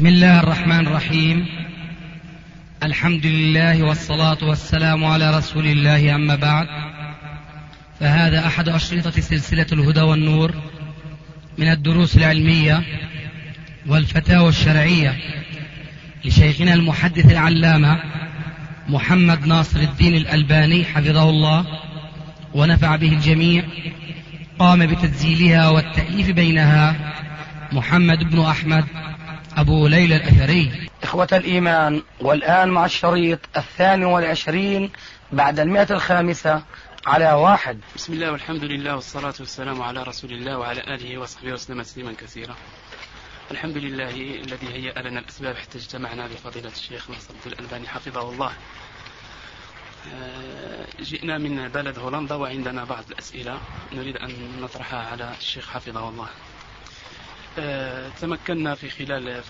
بسم الله الرحمن الرحيم. الحمد لله والصلاة والسلام على رسول الله، أما بعد، فهذا أحد أشرطة سلسلة الهدى والنور من الدروس العلمية والفتاوى الشرعية لشيخنا المحدث العلامة محمد ناصر الدين الألباني حفظه الله ونفع به الجميع. قام بتسجيلها والتأليف بينها محمد بن أحمد أبو ليلى الأثري. إخوة الإيمان، والآن مع الشريط 22 بعد 105 على 1. بسم الله والحمد لله والصلاة والسلام على رسول الله وعلى آله وصحبه وسلم تسليما كثيرا. الحمد لله الذي هيأ لنا الأسباب حتى اجتمعنا بفضيلة الشيخ ناصر الدين الألباني حفظه الله. جئنا من بلد هولندا وعندنا بعض الأسئلة نريد أن نطرحها على الشيخ حفظه الله. تمكنا في خلال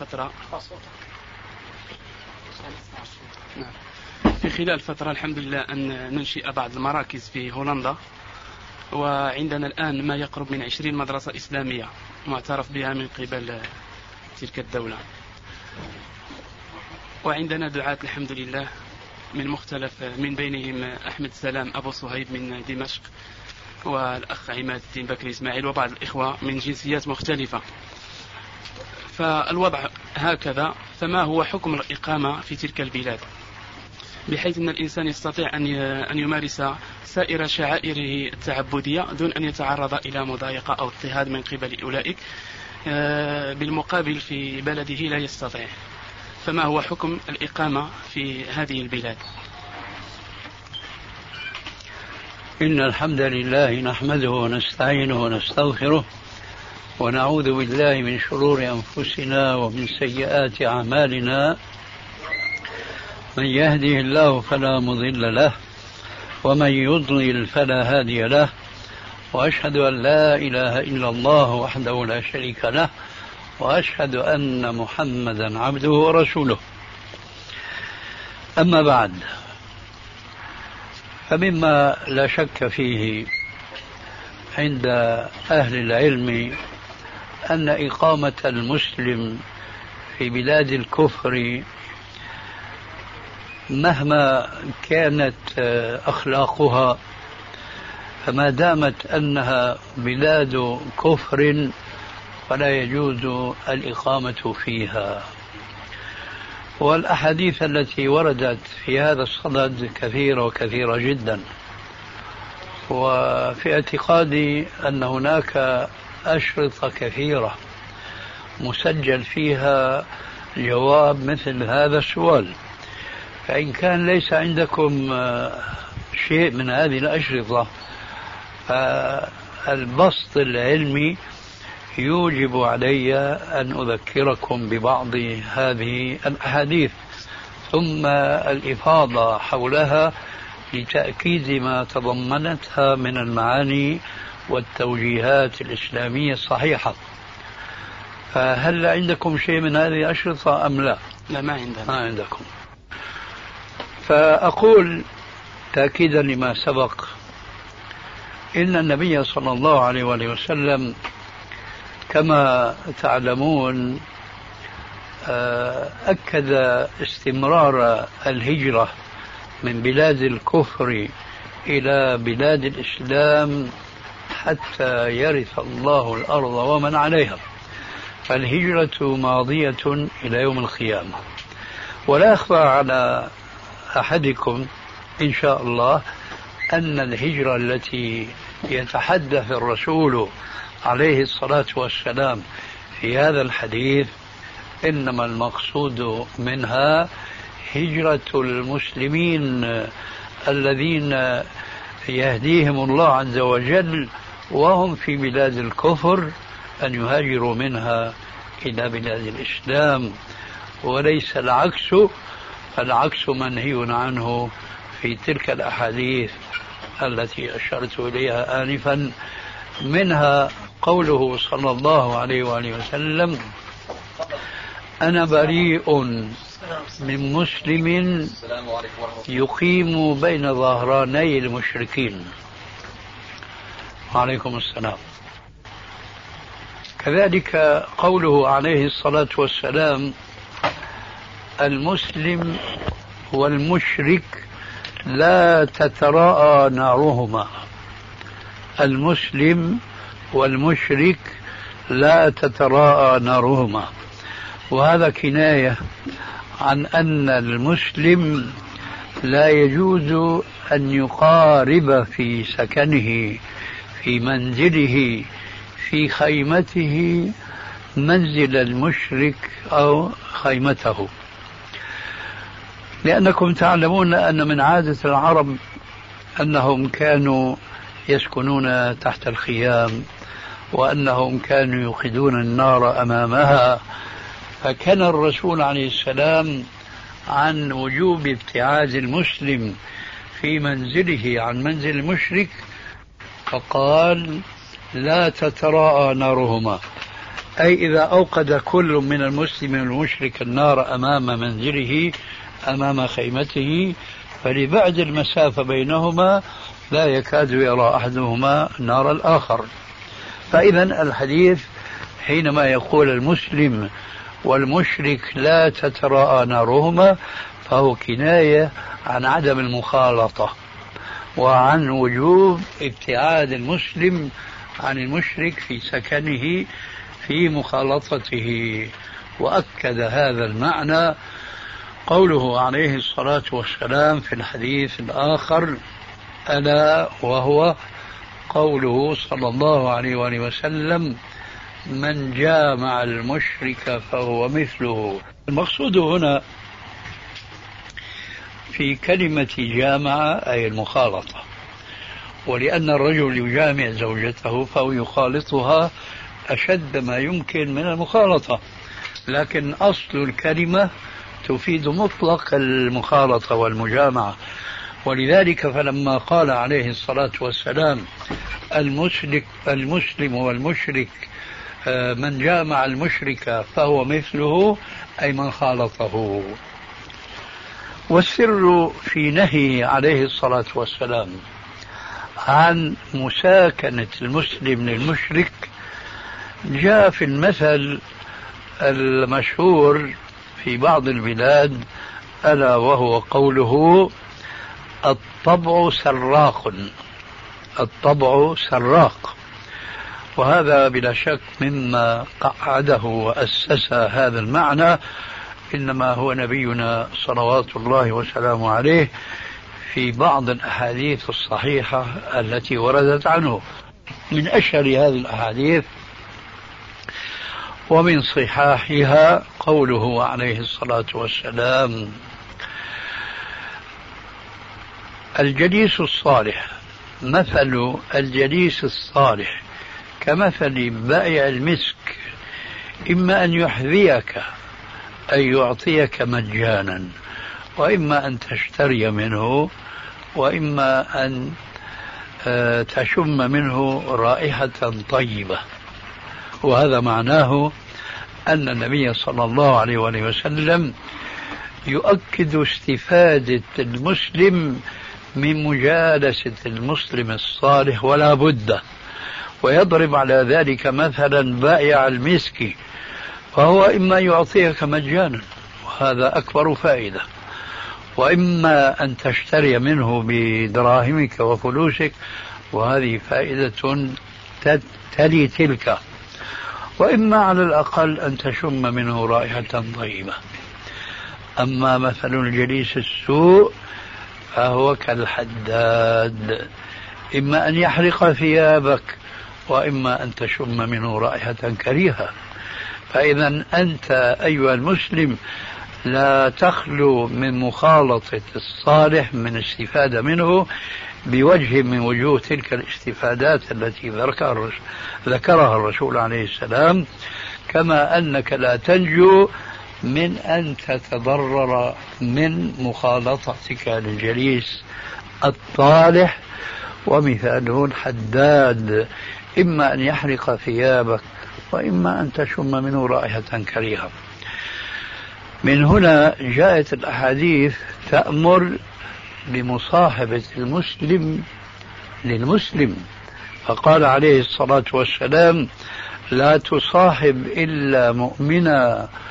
فترة الحمد لله أن ننشئ بعض المراكز في هولندا، وعندنا الآن ما يقرب من 20 مدرسة إسلامية معترف بها من قبل تلك الدولة، وعندنا دعاة الحمد لله من مختلف، من بينهم أحمد سلام أبو صهيب من دمشق، والأخ عماد الدين بكري إسماعيل، وبعض الإخوة من جنسيات مختلفة. فالوضع هكذا، فما هو حكم الإقامة في تلك البلاد بحيث أن الإنسان يستطيع أن يمارس سائر شعائره التعبدية دون أن يتعرض إلى مضايقة أو اضطهاد من قبل أولئك، بالمقابل في بلده لا يستطيع. فما هو حكم الإقامة في هذه البلاد؟ إن الحمد لله نحمده ونستعينه ونستغفره ونعوذ بالله من شرور أنفسنا ومن سيئات أعمالنا. من يهده الله فلا مضل له ومن يضلل فلا هادي له، وأشهد أن لا إله إلا الله وحده لا شريك له، وأشهد أن محمدا عبده ورسوله. أما بعد، فمما لا شك فيه عند أهل العلم أن إقامة المسلم في بلاد الكفر مهما كانت أخلاقها، فما دامت أنها بلاد كفر فلا يجوز الإقامة فيها. والأحاديث التي وردت في هذا الصدد كثيرة وكثيرة جدا، وفي اعتقادي أن هناك أشرطة كثيرة مسجل فيها جواب مثل هذا السؤال. فإن كان ليس عندكم شيء من هذه الأشرطة، فالبسط العلمي يوجب علي أن أذكركم ببعض هذه الأحاديث ثم الإفاضة حولها لتأكيد ما تضمنتها من المعاني والتوجيهات الإسلامية الصحيحة. فهل عندكم شيء من هذه الأشرطة أم لا؟ لا، ما عندنا. ما عندكم. فأقول تأكيدا لما سبق، إن النبي صلى الله عليه وآله وسلم كما تعلمون أكد استمرار الهجرة من بلاد الكفر إلى بلاد الإسلام حتى يرث الله الأرض ومن عليها. فالهجرة ماضية إلى يوم القيامة. ولا أخفى على أحدكم إن شاء الله أن الهجرة التي يتحدث الرسول عليه الصلاة والسلام في هذا الحديث إنما المقصود منها هجرة المسلمين الذين يهديهم الله عز وجل وهم في بلاد الكفر أن يهاجروا منها إلى بلاد الإسلام، وليس العكس. العكس منهي عنه في تلك الأحاديث التي أشرت إليها آنفا، منها قوله صلى الله عليه وآله وسلم: أنا بريء من مسلم يقيم بين ظهراني المشركين. وعليكم السلام. كذلك قوله عليه الصلاة والسلام المسلم والمشرك لا تتراءى نارهما. المسلم والمشرك لا تتراءى نارهما، وهذا كناية عن أن المسلم لا يجوز أن يقارب في سكنه، في منزله، في خيمته منزل المشرك أو خيمته، لأنكم تعلمون أن من عادة العرب أنهم كانوا يسكنون تحت الخيام، وأنهم كانوا يوقدون النار أمامها. فكان الرسول عليه السلام عن وجوب ابتعاد المسلم في منزله عن منزل المشرك، فقال لا تتراءى نارهما، أي إذا أوقد كل من المسلم والمشرك النار أمام منزله أمام خيمته، فلبعد المسافة بينهما لا يكاد يرى أحدهما نار الآخر. فإذا الحديث حينما يقول المسلم والمشرك لا تتراءى نارهما فهو كناية عن عدم المخالطة وعن وجوب ابتعاد المسلم عن المشرك في سكنه في مخالطته. وأكد هذا المعنى قوله عليه الصلاة والسلام في الحديث الآخر، ألا وهو قوله صلى الله عليه وآله وسلم: من جامع المشرك فهو مثله. المقصود هنا في كلمة جامع أي المخالطة، ولأن الرجل يجامع زوجته فهو يخالطها أشد ما يمكن من المخالطة، لكن أصل الكلمة تفيد مطلق المخالطة والمجامعة. ولذلك فلما قال عليه الصلاة والسلام المسلم والمشرك من جامع المشرك فهو مثله، أي من خالطه. والسر في نهي عليه الصلاة والسلام عن مساكنة المسلم للمشرك جاء في المثل المشهور في بعض البلاد، ألا وهو قوله: الطبع سراق. الطبع سراق. وهذا بلا شك مما قعده وأسس هذا المعنى إنما هو نبينا صلوات الله وسلامه عليه في بعض الأحاديث الصحيحة التي وردت عنه. من أشهر هذه الأحاديث ومن صحاحها قوله عليه الصلاة والسلام: الجليس الصالح مثل الجليس الصالح كمثل بائع المسك، إما أن يحذيك أي يعطيك مجانا، وإما أن تشتري منه، وإما أن تشم منه رائحة طيبة. وهذا معناه أن النبي صلى الله عليه وسلم يؤكد استفادة المسلم من مجالسة المسلم الصالح ولا بد، ويضرب على ذلك مثلا بائع المسك، فهو إما يعطيك مجانا وهذا أكبر فائدة، وإما أن تشتري منه بدراهمك وفلوسك وهذه فائدة تلي تلك، وإما على الأقل أن تشم منه رائحة طيبة. أما مثل الجليس السوء فهو كالحداد، إما أن يحرق ثيابك وإما أن تشم منه رائحة كريهة. فإذا أنت أيها المسلم لا تخلو من مخالطة الصالح من الاستفادة منه بوجه من وجوه تلك الاستفادات التي ذكرها الرسول عليه السلام، كما أنك لا تنجو من أن تتضرر من مخالطتك للجليس الطالح. ومثاله الحداد، إما أن يحرق ثيابك وإما أن تشم منه رائحة كريهة. من هنا جاءت الأحاديث تأمر بمصاحبة المسلم للمسلم، فقال عليه الصلاة والسلام: لا تصاحب إلا مؤمنا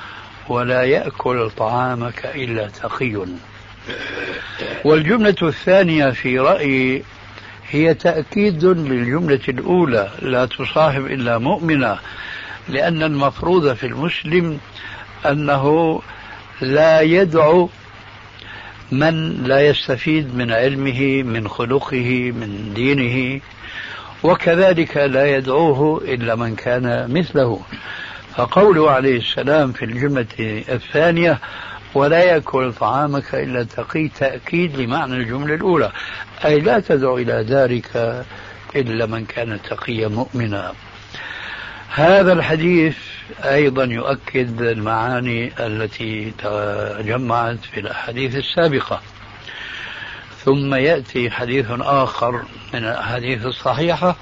ولا يأكل طعامك إلا تقي. والجملة الثانية في رأيي هي تأكيد للجملة الأولى: لا تصاحب إلا مؤمنا، لأن المفروض في المسلم أنه لا يدعو من لا يستفيد من علمه، من خلقه، من دينه، وكذلك لا يدعوه إلا من كان مثله. فقوله عليه السلام في الجملة الثانية: ولا يأكل طعامك إلا تقي، تأكيد لمعنى الجملة الأولى، أي لا تدعو إلى ذلك إلا من كان تقيا مؤمنا. هذا الحديث أيضا يؤكد المعاني التي تجمعت في الأحاديث السابقة. ثم يأتي حديث آخر من الأحاديث الصحيحة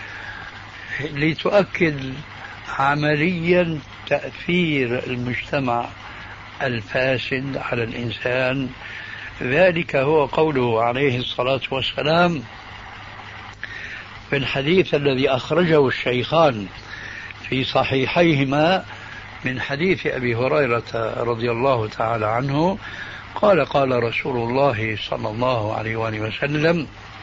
لتؤكد عمليا تأثير المجتمع الفاسد على الإنسان. ذلك هو قوله عليه الصلاة والسلام في الحديث الذي أخرجه الشيخان في صحيحيهما من حديث أبي هريرة رضي الله تعالى عنه قال: قال رسول الله صلى الله عليه وآله وسلم: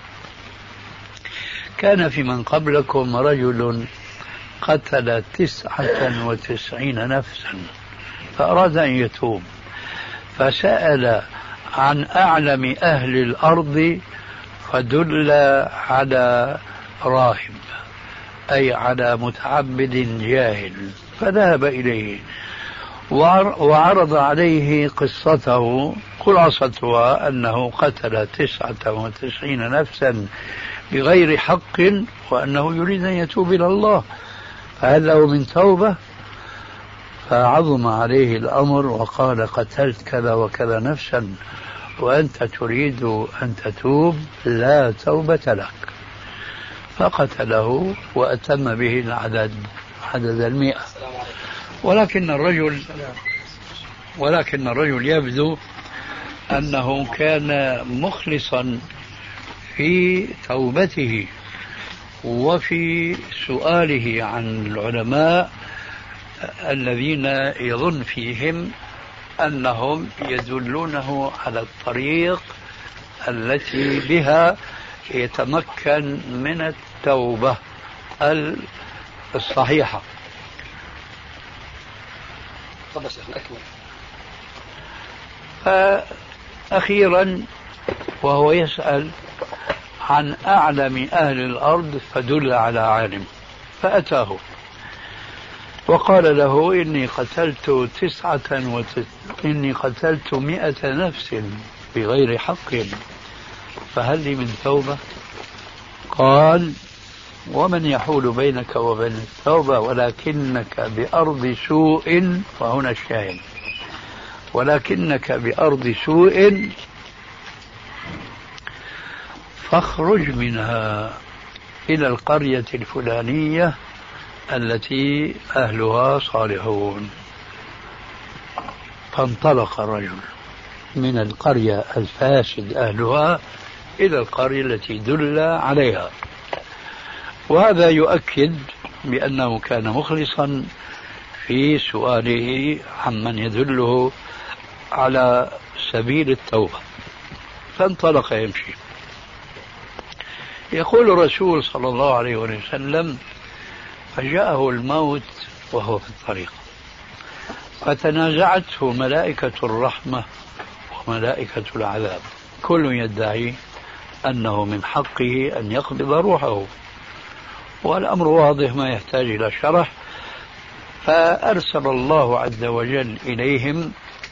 كان في من قبلكم رجل قتل 99 نفسا فأراد أن يتوب، فسأل عن أعلم أهل الأرض فدل على راهب، أي على متعبد جاهل، فذهب إليه وعرض عليه قصته. خلاصتها أنه قتل 99 نفسا بغير حق، وأنه يريد أن يتوب إلى الله، فهل له من توبة؟ فعظم عليه الأمر وقال: قتلت كذا وكذا نفسا وأنت تريد أن تتوب، لا توبة لك. فقتله وأتم به العدد، عدد 100. ولكن الرجل يبدو أنه كان مخلصا في توبته وفي سؤاله عن العلماء الذين يظن فيهم أنهم يدلونه على الطريق التي بها يتمكن من التوبة الصحيحة. فأخيرا وهو يسأل عن أعلم أهل الأرض فدل على عالم، فأتاه وقال له: إني قتلت 100 نفس بغير حق، فهل لي من توبة؟ قال: ومن يحول بينك وبين التوبة ولكنك بأرض سوء، وهنا الشاهد، ولكنك بأرض سوء فاخرج منها إلى القرية الفلانية التي أهلها صالحون. فانطلق الرجل من القرية الفاسد أهلها إلى القرية التي دل عليها. وهذا يؤكد بأنه كان مخلصا في سؤاله عمن يدله على سبيل التوبة. فانطلق يمشي. يقول الرسول صلى الله عليه وسلم: فجاءه الموت وهو في الطريق، فتنازعته ملائكة الرحمة وملائكة العذاب، كل يدعي أنه من حقه أن يقبض روحه، والأمر واضح ما يحتاج إلى شرح. فأرسل الله عز وجل إليهم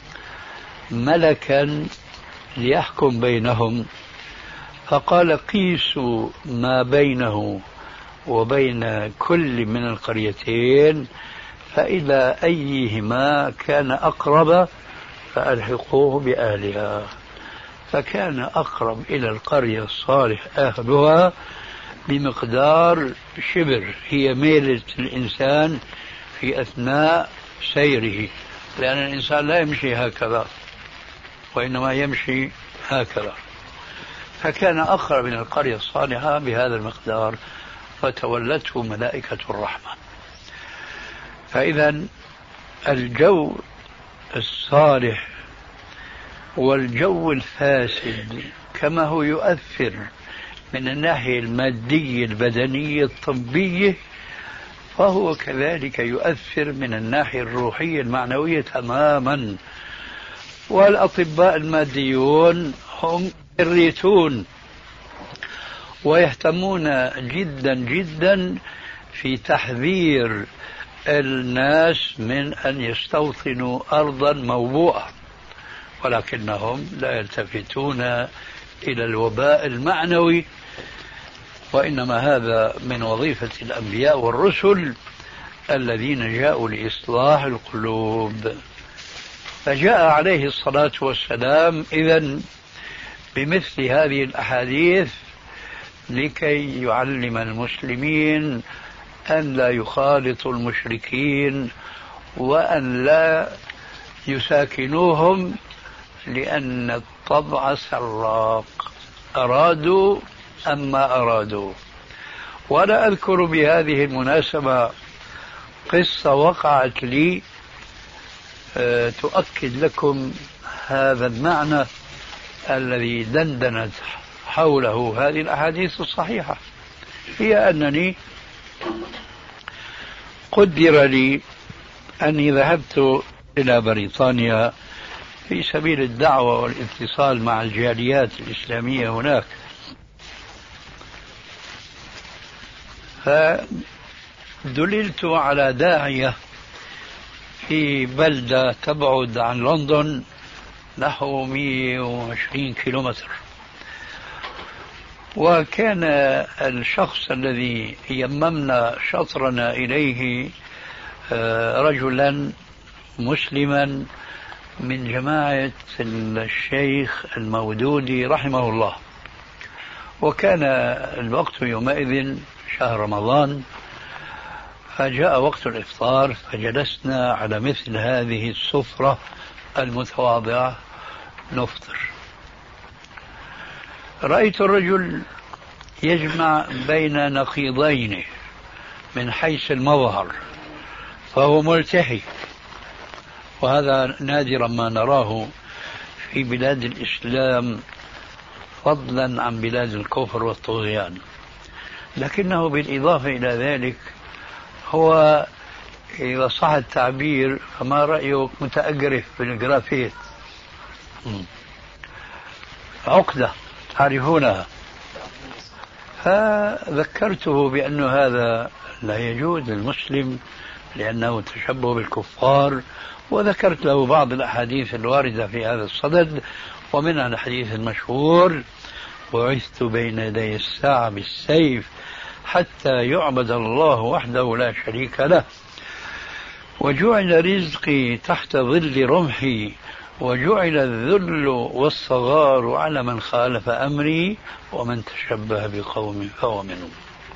ملكا ليحكم بينهم، فقال: قيسوا ما بينه وبين كل من القريتين، فإذا أيهما كان أقرب فألحقوه بأهلها. فكان أقرب إلى القرية الصالح أهلها بمقدار شبر، هي ميلة الإنسان في أثناء سيره، لأن الإنسان لا يمشي هكذا وإنما يمشي هكذا. فكان أقرب من القرية الصالحة بهذا المقدار، فتولته ملائكة الرحمة. فإذا الجو الصالح والجو الفاسد كما هو يؤثر من الناحية المادية البدنية الطبية، فهو كذلك يؤثر من الناحية الروحية المعنوية تماما. والأطباء الماديون هم يريتون ويهتمون جدا جدا في تحذير الناس من أن يستوطنوا أرضا موبوءة، ولكنهم لا يلتفتون إلى الوباء المعنوي، وإنما هذا من وظيفة الأنبياء والرسل الذين جاءوا لإصلاح القلوب. فجاء عليه الصلاة والسلام إذن بمثل هذه الأحاديث لكي يعلم المسلمين أن لا يخالطوا المشركين وأن لا يساكنوهم، لأن الطبع سراق، أرادوا أم ما أرادوا. وأنا أذكر بهذه المناسبة قصة وقعت لي تؤكد لكم هذا المعنى الذي دندنت حوله هذه الأحاديث الصحيحة. هي أنني قدر لي أني ذهبت إلى بريطانيا في سبيل الدعوة والاتصال مع الجاليات الإسلامية هناك، فدللت على داعية في بلدة تبعد عن لندن نحو 120 كيلومتر، وكان الشخص الذي يممنا شطرنا إليه رجلا مسلما من جماعة الشيخ المودودي رحمه الله. وكان الوقت يومئذ شهر رمضان، فجاء وقت الإفطار فجلسنا على مثل هذه السفرة المتواضعة نفطر. رأيت الرجل يجمع بين نقيضين من حيث المظهر، فهو ملتحي، وهذا نادرا ما نراه في بلاد الإسلام فضلا عن بلاد الكفر والطغيان. لكنه بالإضافة إلى ذلك هو إذا صح التعبير فما رأيك متأجرف بالجرافيت، عقدة تعرفونها. فذكرته بأن هذا لا يجوز للمسلم لأنه تشبه بالكفار، وذكرت له بعض الأحاديث الواردة في هذا الصدد، ومنها الحديث المشهور: بعثت بين يدي الساعة بالسيف حتى يعبد الله وحده لا شريك له، وجعل رزقي تحت ظل رمحي، وجعل الذل والصغار على من خالف أمري، ومن تشبه بقوم فهو منهم.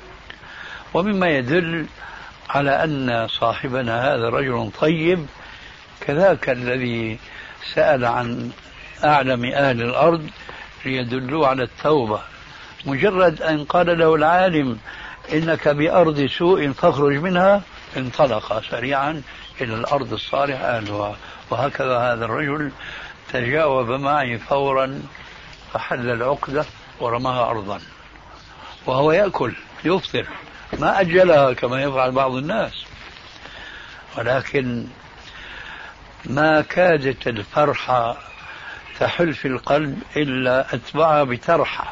ومما يدل على أن صاحبنا هذا رجل طيب، كذاك الذي سأل عن أعلم أهل الأرض ليدلوا على التوبة، مجرد أن قال له العالم إنك بأرض سوء فاخرج منها انطلق سريعا إلى الأرض الصالح أهلها. وهكذا هذا الرجل تجاوب معي فورا فحل العقدة ورماها أرضا، وهو يأكل يفطر، ما أجلها كما يفعل بعض الناس. ولكن ما كادت الفرحة تحل في القلب إلا أتبعها بترحة،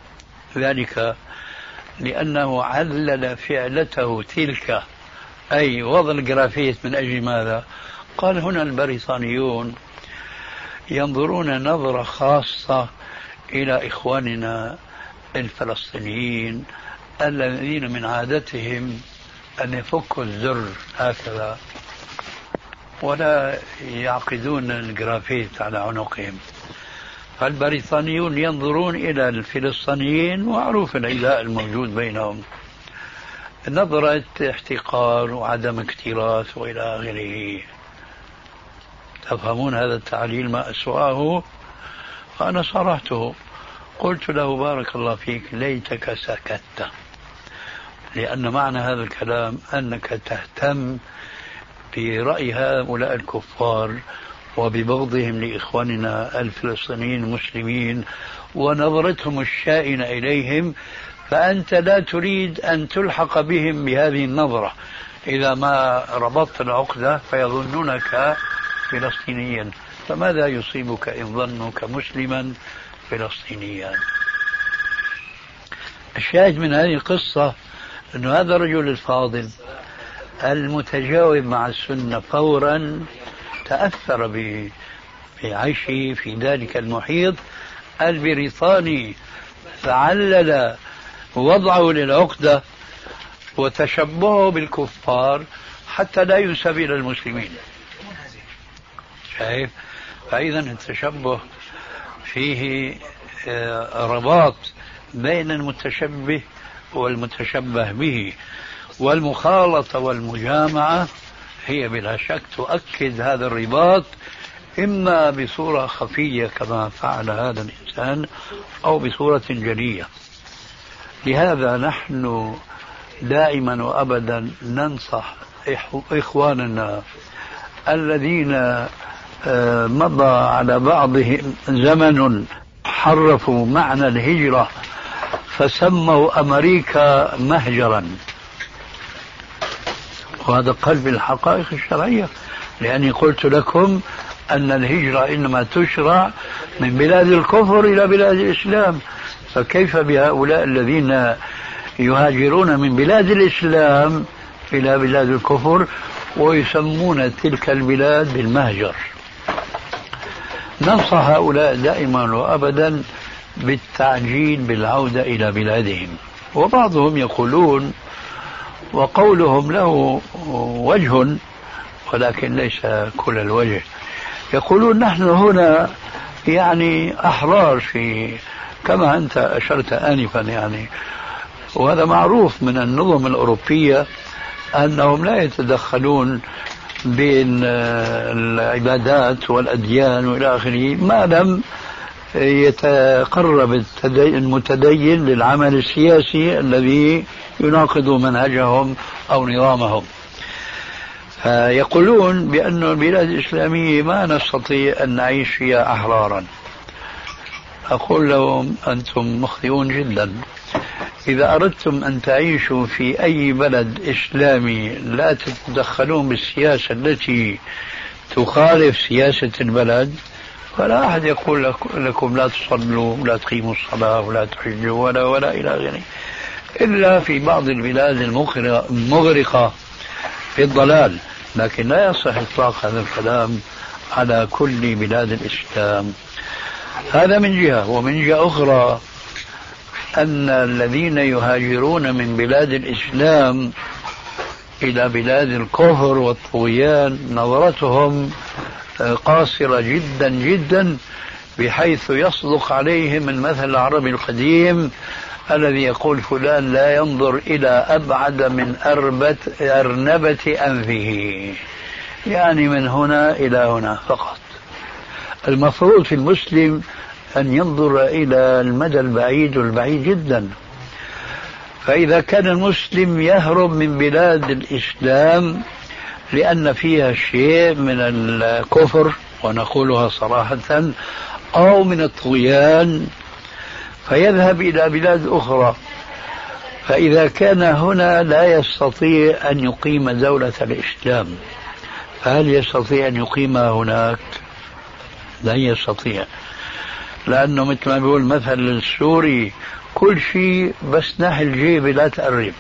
ذلك لأنه علل فعلته تلك، أي وضع الجرافيت، من أجل ماذا؟ قال هنا البريطانيون ينظرون نظرة خاصة إلى إخواننا الفلسطينيين الذين من عادتهم أن يفكوا الزر هكذا ولا يعقدون الجرافيت على عنقهم. فالبريطانيون ينظرون إلى الفلسطينيين، ومعروف العداء الموجود بينهم، نظرة احتقار وعدم اكتراث وإلى آخره. تفهمون هذا التعليل ما أسوأه؟ فأنا صرحته، قلت له: بارك الله فيك، ليتك سكت، لأن معنى هذا الكلام أنك تهتم برأي هؤلاء الكفار وببغضهم لإخواننا الفلسطينيين المسلمين ونظرتهم الشائنة إليهم، فأنت لا تريد أن تلحق بهم بهذه النظرة إذا ما ربطت العقدة فيظنونك فلسطينيا. فماذا يصيبك إن ظنك مسلما فلسطينيا؟ الشاهد من هذه القصة أن هذا الرجل الفاضل المتجاوب مع السنة فورا تأثر بعيشه في ذلك المحيط البريطاني، فعلل وضعه للعقدة وتشبهه بالكفار حتى لا ينسب إلى المسلمين. شايف؟ فإذا التشبه فيه رباط بين المتشبه والمتشبه به، والمخالطة والمجامعة هي بلا شك تؤكد هذا الرباط، إما بصورة خفية كما فعل هذا الإنسان أو بصورة جلية. لهذا نحن دائما وأبدا ننصح إخواننا الذين مضى على بعضهم زمن حرفوا معنى الهجرة فسموا أمريكا مهجرا، وهذا قلب الحقائق الشرعية، لأني قلت لكم أن الهجرة إنما تشرع من بلاد الكفر إلى بلاد الإسلام، فكيف بهؤلاء الذين يهاجرون من بلاد الإسلام إلى بلاد الكفر ويسمون تلك البلاد بالمهجر؟ ننصح هؤلاء دائما وأبدا بالتعجيل بالعودة إلى بلادهم. وبعضهم يقولون، وقولهم له وجه ولكن ليس كل الوجه، يقولون نحن هنا يعني أحرار في كما أنت أشرت آنفا يعني، وهذا معروف من النظم الأوروبية أنهم لا يتدخلون بين العبادات والأديان وإلى آخره ما لم يتقرب المتدين للعمل السياسي الذي يناقض منهجهم أو نظامهم. يقولون بأن البلاد الإسلامية ما نستطيع أن نعيش فيها أحرارا. أقول لهم أنتم مخطئون جدا. إذا أردتم أن تعيشوا في أي بلد إسلامي لا تتدخلون بالسياسة التي تخالف سياسة البلد، فلا أحد يقول لكم لا تصلوا ولا تقيموا الصلاة ولا تحجوا ولا إلى آخره، إلا في بعض البلاد المغرقة في الضلال، لكن لا يصح إطلاق هذا الكلام على كل بلاد الإسلام. هذا من جهة. ومن جهة أخرى أن الذين يهاجرون من بلاد الإسلام إلى بلاد الكفر والطغيان نظرتهم قاصرة جدا جدا، بحيث يصدق عليهم المثل العربي القديم الذي يقول فلان لا ينظر إلى أبعد من أرنبة أنفه، يعني من هنا إلى هنا فقط. المفروض في المسلم أن ينظر إلى المدى البعيد والبعيد جدا. فإذا كان المسلم يهرب من بلاد الإسلام لأن فيها شيء من الكفر ونقولها صراحة أو من الطغيان فيذهب إلى بلاد أخرى، فإذا كان هنا لا يستطيع أن يقيم دولة الإسلام فهل يستطيع أن يقيمها هناك؟ لا يستطيع، لأنه مثل ما بيقول مثل السوري كل شيء بس ناحي الجيب لا تقرب.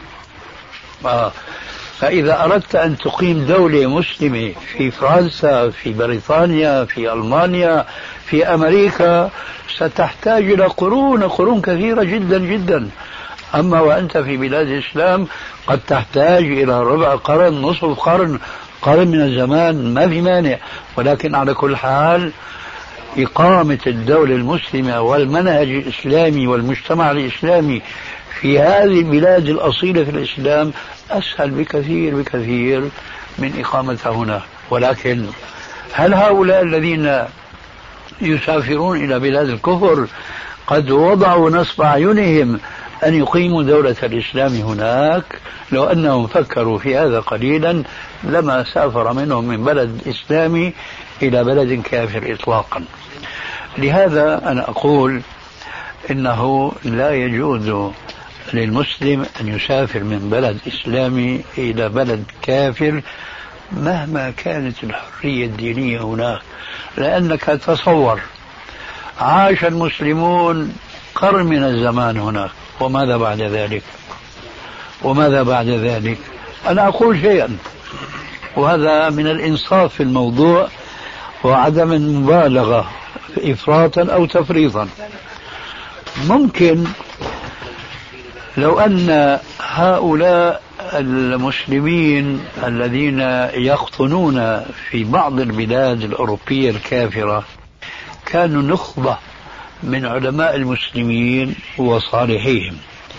فإذا أردت أن تقيم دولة مسلمة في فرنسا، في بريطانيا، في ألمانيا، في أمريكا، ستحتاج إلى قرون كثيرة جدا جدا. أما وأنت في بلاد الإسلام قد تحتاج إلى ربع قرن، نصف قرن من الزمان، ما في مانع. ولكن على كل حال إقامة الدولة المسلمة والمنهج الإسلامي والمجتمع الإسلامي في هذه البلاد الأصيلة في الإسلام أسهل بكثير من إقامتها هنا. ولكن هل هؤلاء الذين يسافرون إلى بلاد الكفر قد وضعوا نصب أعينهم أن يقيموا دولة الإسلام هناك. لو أنهم فكروا في هذا قليلا لما سافر منهم من بلد إسلامي إلى بلد كافر إطلاقا. لهذا أنا أقول إنه لا يجوز للمسلم أن يسافر من بلد إسلامي إلى بلد كافر مهما كانت الحرية الدينية هناك. لأنك تصور عاش المسلمون قرن من الزمان هناك، وماذا بعد ذلك؟ وماذا بعد ذلك؟ أنا أقول شيئا، وهذا من الإنصاف في الموضوع وعدم المبالغة إفراطا أو تفريطا. ممكن لو أن هؤلاء المسلمين الذين يقطنون في بعض البلاد الأوروبية الكافرة كانوا نخبة من علماء المسلمين وصالحيهم،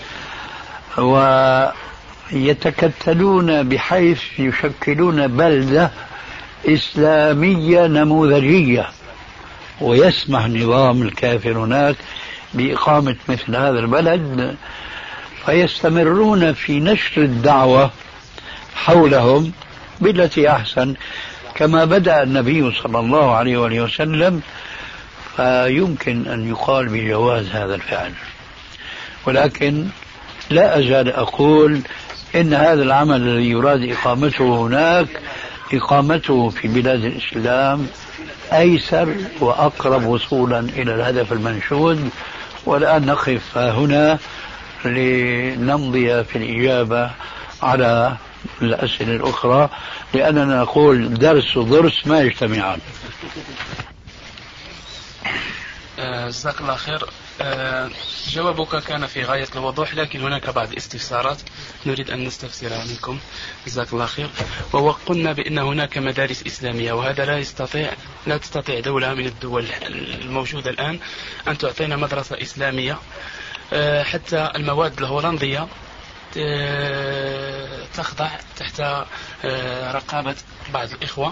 ويتكتلون بحيث يشكلون بلدة إسلامية نموذجية، ويسمح نظام الكافر هناك بإقامة مثل هذا البلد، فيستمرون في نشر الدعوة حولهم بالتي أحسن كما بدأ النبي صلى الله عليه وآله وسلم. فيمكن أن يقال بجواز هذا الفعل، ولكن لا أزال أقول إن هذا العمل الذي يراد إقامته هناك إقامته في بلاد الإسلام أيسر وأقرب وصولا إلى الهدف المنشود. والآن نقف هنا لنمضي في الإجابة على الأسئلة الأخرى، لأننا نقول درس وضرس ما يجتمعان. جزاك الله خير. جوابك كان في غاية الوضوح، لكن هناك بعض الاستفسارات نريد أن نستفسرها منكم. جزاك الله خير. وقلنا بأن هناك مدارس إسلامية، وهذا لا تستطيع دولة من الدول الموجودة الآن أن تعطينا مدرسة إسلامية. حتى المواد الهولندية تخضع تحت رقابة بعض الإخوة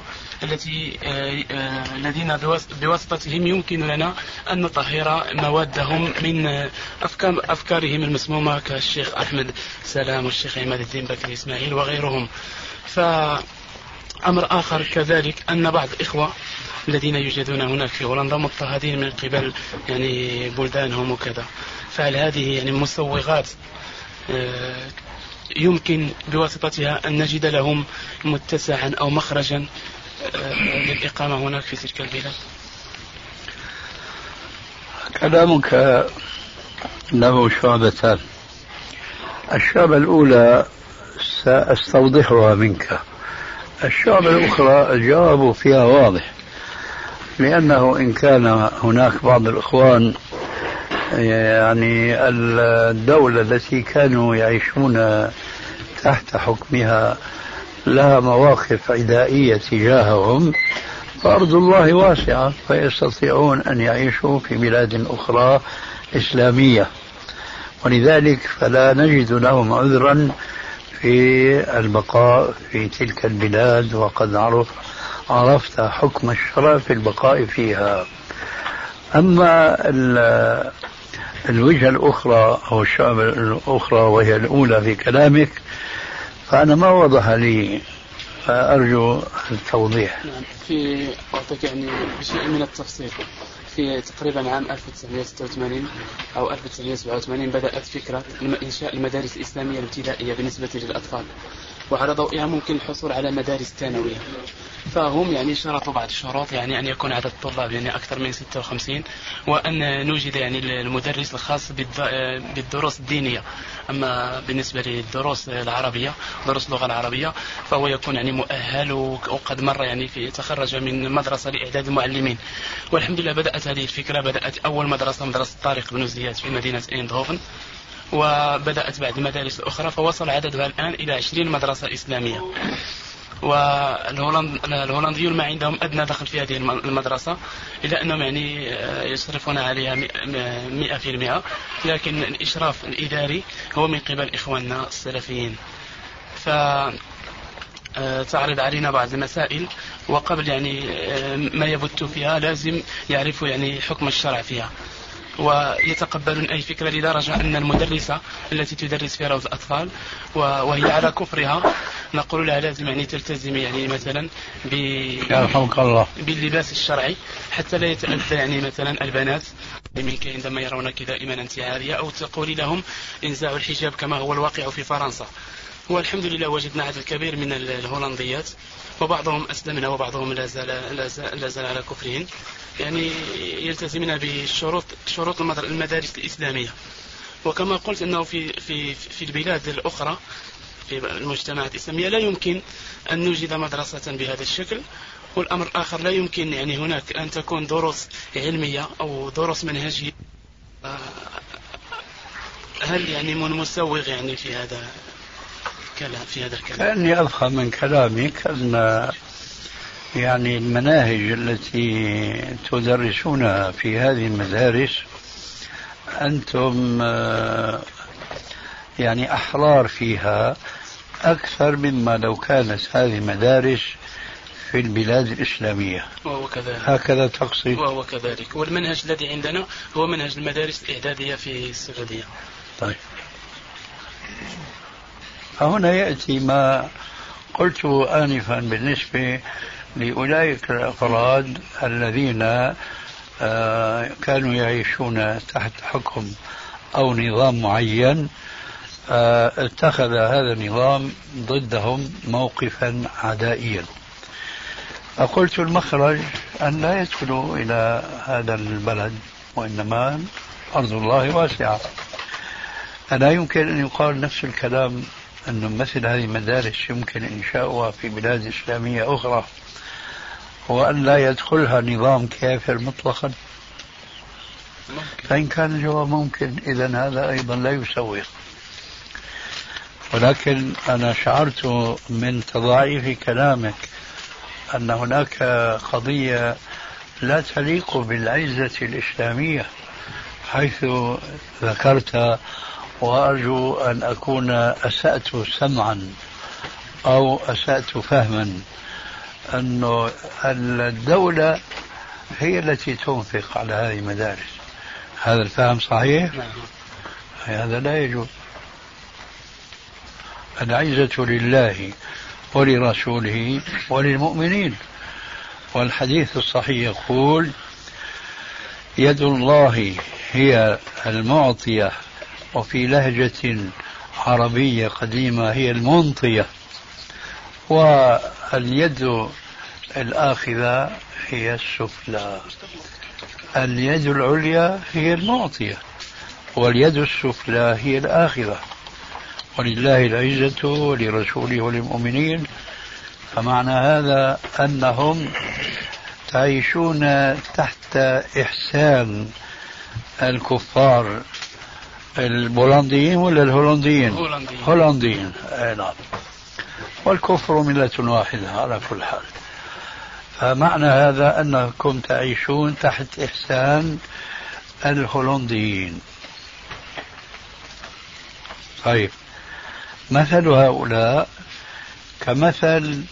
الذين بواسطتهم يمكن لنا أن نطهر موادهم من أفكارهم المسمومة كالشيخ أحمد سلام والشيخ عماد الدين بكري إسماعيل وغيرهم. فأمر آخر كذلك أن بعض الإخوة الذين يوجدون هناك في هولندا مضطهدين من قبل يعني بلدانهم وكذا. فهل هذه يعني مسوغات يمكن بواسطتها أن نجد لهم متسعا أو مخرجا للإقامة هناك في تلك البلاد؟ كلامك له شعبتان. الشعبة الأولى سأستوضحها منك، الشعبة الأخرى الجواب فيها واضح، لأنه إن كان هناك بعض الإخوان يعني الدولة التي كانوا يعيشون تحت حكمها لها مواقف عدائية تجاههم، فأرض الله واسعة فيستطيعون أن يعيشوا في بلاد أخرى إسلامية، ولذلك فلا نجد لهم عذرا في البقاء في تلك البلاد، وقد عرفت حكم الشرع في البقاء فيها. أما الوجهة الأخرى أو الشعبة الأخرى وهي الأولى في كلامك فأنا ما وضح لي، فأرجو التوضيح. في أعطيك يعني بشيء من التفصيل. في تقريبا عام 1986 أو 1987 بدأت فكرة إنشاء المدارس الإسلامية الابتدائية بالنسبة للأطفال، وعلى ضوئها ممكن الحصول على مدارس ثانوية. فهم يعني شرطوا بعض الشروط، يعني أن يكون عدد الطلاب يعني أكثر من 56، وأن نوجد يعني المدرس الخاص بالدروس الدينية. أما بالنسبة للدروس العربية، دروس اللغة العربية، فهو يكون يعني مؤهل وقد مر يعني تخرج من مدرسة لإعداد المعلمين. والحمد لله بدأت هذه الفكرة، بدأت أول مدرسة طارق بن زياد في مدينة ايندهوفن، وبدأت بعد المدارس الأخرى، فوصل عددها الآن إلى 20 مدرسة إسلامية. والهولنديون ما عندهم أدنى دخل في هذه المدرسة، إلا أنهم يعني يصرفون عليها 100%، لكن الإشراف الإداري هو من قبل إخواننا السلفيين. فتعرض علينا بعض المسائل، وقبل يعني ما يبت فيها لازم يعرفوا يعني حكم الشرع فيها. ويتقبلون أي فكرة، لدرجة أن المدرسة التي تدرس في روض الأطفال وهي على كفرها نقول لها لازم يعني تلتزم يعني مثلا باللباس الشرعي حتى لا يتأذى يعني مثلا البنات منك عندما يرونك دائما أنت عارية، أو تقولي لهم انزعوا الحجاب كما هو الواقع في فرنسا. والحمد لله وجدنا عدد كبير من الهولنديات، وبعضهم أسلمنا وبعضهم لا زال على كفرهم، يعني يلتزمون شروط المدارس الإسلامية. وكما قلت أنه في البلاد الأخرى في المجتمعات الإسلامية لا يمكن أن نوجد مدرسة بهذا الشكل. والأمر الآخر لا يمكن يعني هناك أن تكون دروس علمية أو دروس منهجية. هل يعني من مسوغ يعني في هذا الكلام؟ كأني أفهم من كلامك أن يعني المناهج التي تدرسونها في هذه المدارس أنتم يعني أحرار فيها أكثر مما لو كانت هذه المدارس في البلاد الإسلامية. وهو كذلك. هكذا تقصد؟ وهو كذلك. والمنهج الذي عندنا هو منهج المدارس الإعدادية في السعودية. طيب، فهنا يأتي ما قلت آنفا بالنسبة لأولئك الأفراد الذين كانوا يعيشون تحت حكم أو نظام معين، اتخذ هذا النظام ضدهم موقفا عدائيا. فقلت المخرج أن لا يدخلوا إلى هذا البلد، وإنما أرض الله واسعة. ألا يمكن أن يقال نفس الكلام أن مثل هذه المدارس يمكن إنشاؤها في بلاد إسلامية أخرى وأن لا يدخلها نظام كافر مطلقا؟ فإن كان الجواب ممكن إذن هذا أيضا لا يسوغ. ولكن أنا شعرت من تضاعيف كلامك أن هناك قضية لا تليق بالعزة الإسلامية، حيث ذكرت، وأرجو أن أكون أسأت سمعا أو أسأت فهما، أن الدولة هي التي تنفق على هذه المدارس. هذا الفهم صحيح؟ هذا لا يجوز. العزة لله ولرسوله وللمؤمنين. والحديث الصحيح يقول: يد الله هي المعطية، وفي لهجة عربية قديمة هي المنطية، واليد الآخذة هي السفلى. اليد العليا هي المعطية، واليد السفلى هي الآخذة. ولله العزة ولرسوله وللمؤمنين. فمعنى هذا أنهم تعيشون تحت إحسان الكفار البولنديين ولا الهولنديين؟ هولنديين. نعم. والكفر ملة واحدة على كل حال. فمعنى هذا أنكم تعيشون تحت إحسان الهولنديين. طيب، مثل هؤلاء كمثل،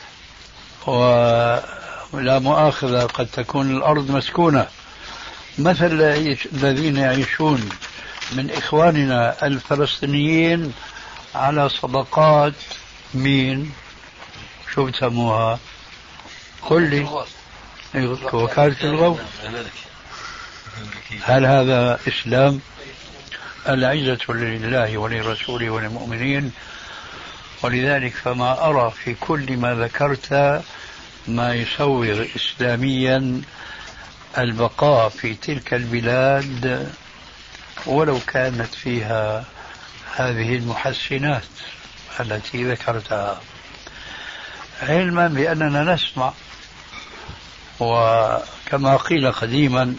ولا مؤاخذة قد تكون الأرض مسكونة، مثل الذين يعيشون من إخواننا الفلسطينيين على صدقات مين؟ شو بتسموها؟ قل لي. وكالة الغوث. هل هذا إسلام؟ العزة لله ولرسوله وللمؤمنين. ولذلك فما أرى في كل ما ذكرت ما يصور إسلاميا البقاء في تلك البلاد ولو كانت فيها هذه المحسنات التي ذكرتها، علما بأننا نسمع، وكما قيل قديما،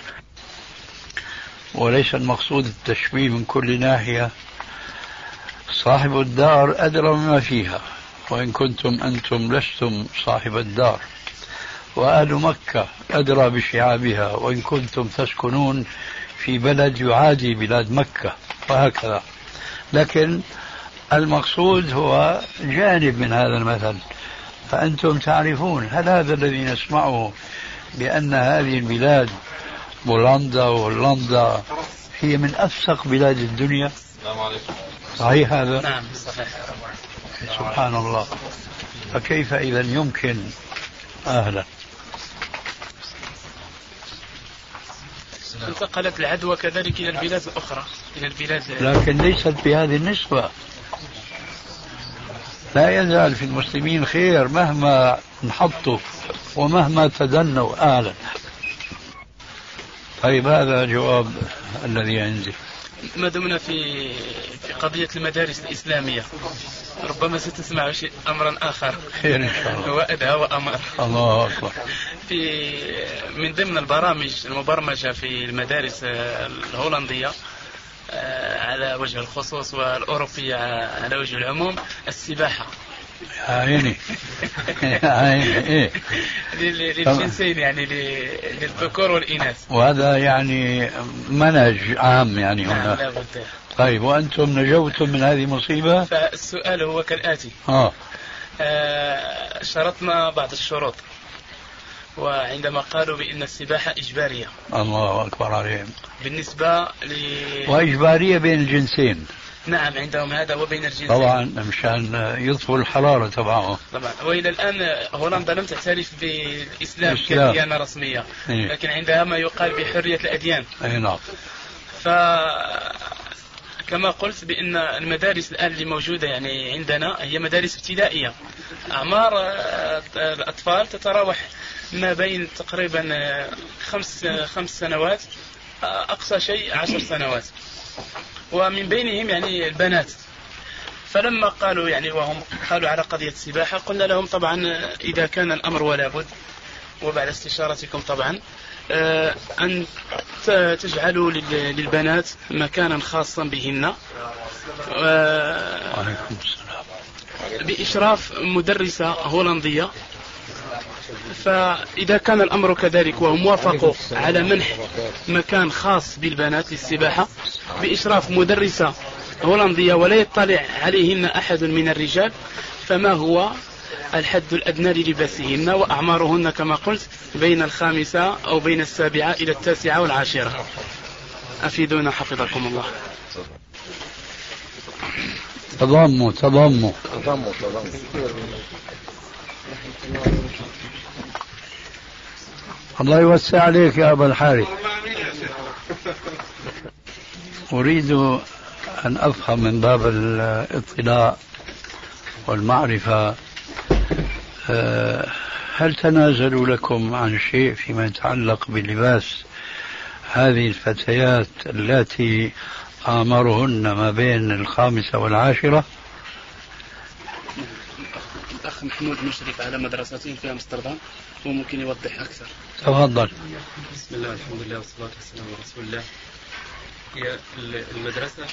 وليس المقصود التشبيه من كل ناحية، صاحب الدار أدرى بما فيها وإن كنتم أنتم لستم صاحب الدار، وأهل مكة أدرى بشعابها وإن كنتم تسكنون في بلد يعادي بلاد مكة، وهكذا. لكن المقصود هو جانب من هذا المثل. فأنتم تعرفون، هل هذا الذي نسمعه بأن هذه البلاد بولندا وهولندا هي من أفسق بلاد الدنيا. صحيح هذا؟ نعم صحيح. سبحان الله. فكيف إذا يمكن؟ أهلا. انتقلت العدوى كذلك إلى البلاد الأخرى، إلى البلاد، لكن ليست بهذه النسبة. لا يزال في المسلمين خير مهما انحطوا ومهما تدنوا. أهلا. طيب هذا جواب الذي عندي. ما دمنا في قضية المدارس الإسلامية، ربما ستسمع أمرا آخر خير إن شاء الله. وأدهى وأمر. الله أكبر. من ضمن البرامج المبرمجة في المدارس الهولندية على وجه الخصوص والأوروبية على وجه العموم السباحة. يا عيني يا عيني. إيه للجنسين يعني للذكور والإناث. وهذا يعني منهج عام يعني هنا. لا بد. طيب وأنتم نجوتم من هذه المصيبة؟ فالسؤال هو كالآتي. شرطنا بعض الشروط، وعندما قالوا بأن السباحة إجبارية. الله أكبر عليهم. بالنسبة وإجبارية بين الجنسين. نعم عندهم هذا وبين الجنسين طبعا مشان يطفوا الحرارة تبعهم. طبعا. وإلى الآن هولندا لم تعترف بالإسلام كديانة رسمية. لكن عندها ما يقال بحرية الأديان. أي نعم. كما قلت بأن المدارس الآن اللي موجودة يعني عندنا هي مدارس ابتدائية. أعمار الأطفال تتراوح ما بين تقريبا 5 سنوات، أقصى شيء 10 سنوات، ومن بينهم يعني البنات. فلما قالوا يعني وهم قالوا على قضية السباحة، قلنا لهم طبعا إذا كان الأمر ولا بد، وبعد استشارتكم طبعا، أن تجعلوا للبنات مكانا خاصا بهن بإشراف مدرسة هولندية. فإذا كان الأمر كذلك وهم وافقوا على منح مكان خاص بالبنات للسباحة بإشراف مدرسة هولندية ولا يطلع عليهن أحد من الرجال، فما هو الحد الأدنى للباسهن؟ وأعمارهن كما قلت بين 5 أو بين 7 إلى 9 و10. أفيدونا حفظكم الله. تضموا. الله يوسع عليك يا أبا الحارث. أريد أن أفهم من باب الاطلاع والمعرفة، هل تنازلوا لكم عن شيء فيما يتعلق بلباس هذه الفتيات التي أعمارهن ما بين 5 و10؟ الأخ محمود مشرف على مدرستين في أمستردام وممكن يوضح أكثر. تفضل. بسم الله الحمد لله والصلاة والسلام على رسول الله. هي المدرسة،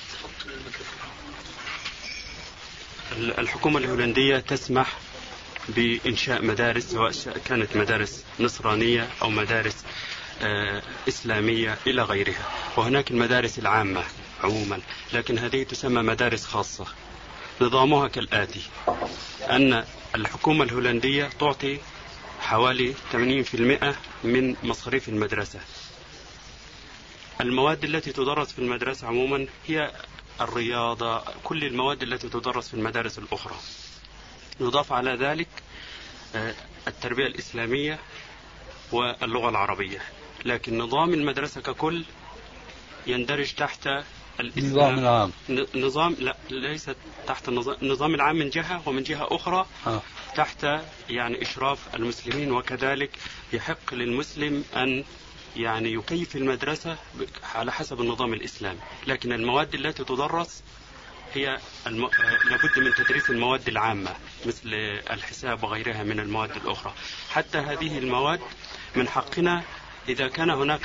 الحكومة الهولندية تسمح بإنشاء مدارس، سواء كانت مدارس نصرانية أو مدارس إسلامية إلى غيرها، وهناك المدارس العامة عموما، لكن هذه تسمى مدارس خاصة. نظامها كالآتي: أن الحكومة الهولندية تعطي حوالي 80% من مصاريف المدرسة. المواد التي تدرس في المدرسة عموما هي الرياضة، كل المواد التي تدرس في المدارس الأخرى. يضاف على ذلك التربية الإسلامية واللغة العربية، لكن نظام المدرسة ككل يندرج تحت النظام العام. نظام لا، ليس تحت النظام العام من جهة، ومن جهة أخرى تحت يعني إشراف المسلمين، وكذلك يحق للمسلم أن يعني يكيف المدرسة على حسب النظام الإسلامي. لكن المواد التي تدرس هي لابد من تدريس المواد العامة مثل الحساب وغيرها من المواد الأخرى. حتى هذه المواد من حقنا إذا كان هناك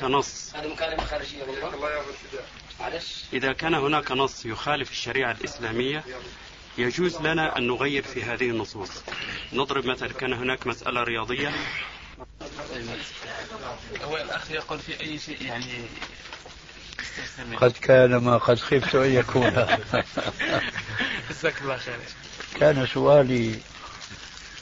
نص يخالف الشريعة الإسلامية يجوز لنا أن نغير في هذه النصوص. نضرب مثلا، كان هناك مسألة رياضية، هو الأخ يقول في أي شيء يعني قد كان ما قد خفت أن يكون. جزاك الله خير. كان سؤالي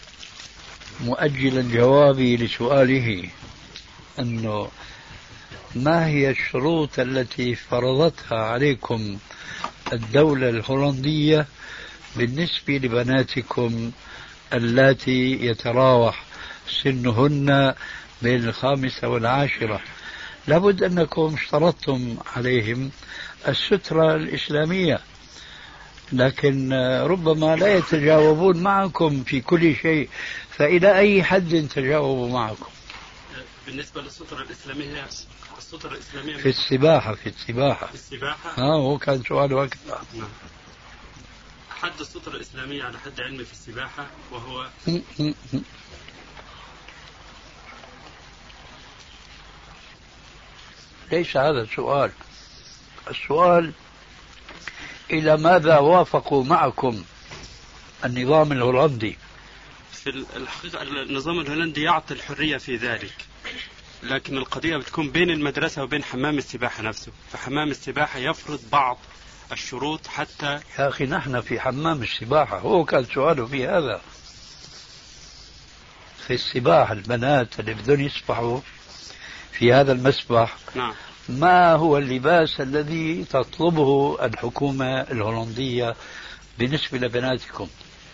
مؤجلا جوابي لسؤاله، أنه ما هي الشروط التي فرضتها عليكم الدولة الهولندية بالنسبة لبناتكم اللاتي يتراوح سنهن بين 5 و10؟ لابد أنكم اشترطتم عليهم السترة الإسلامية، لكن ربما لا يتجاوبون معكم في كل شيء، فإلى أي حد تجاوبوا معكم؟ بالنسبة للسترة الإسلامية، السترة الإسلامية في السباحة. في السباحة هو كان سؤاله هكذا. حد السترة الإسلامية على حد علمي في السباحة، وهو ليس هذا السؤال. السؤال إلى ماذا وافقوا معكم النظام الهولندي؟ في الحقيقة النظام الهولندي يعطي الحرية في ذلك، لكن القضية بتكون بين المدرسة وبين حمام السباحة نفسه، فحمام السباحة يفرض بعض الشروط حتى. يا أخي نحن في حمام السباحة، هو كان سؤاله في هذا. في السباحة البنات اللي بدهم يسبحوا في هذا المسبح، نعم، ما هو اللباس الذي تطلبه الحكومة الهولندية بالنسبة لبناتكم؟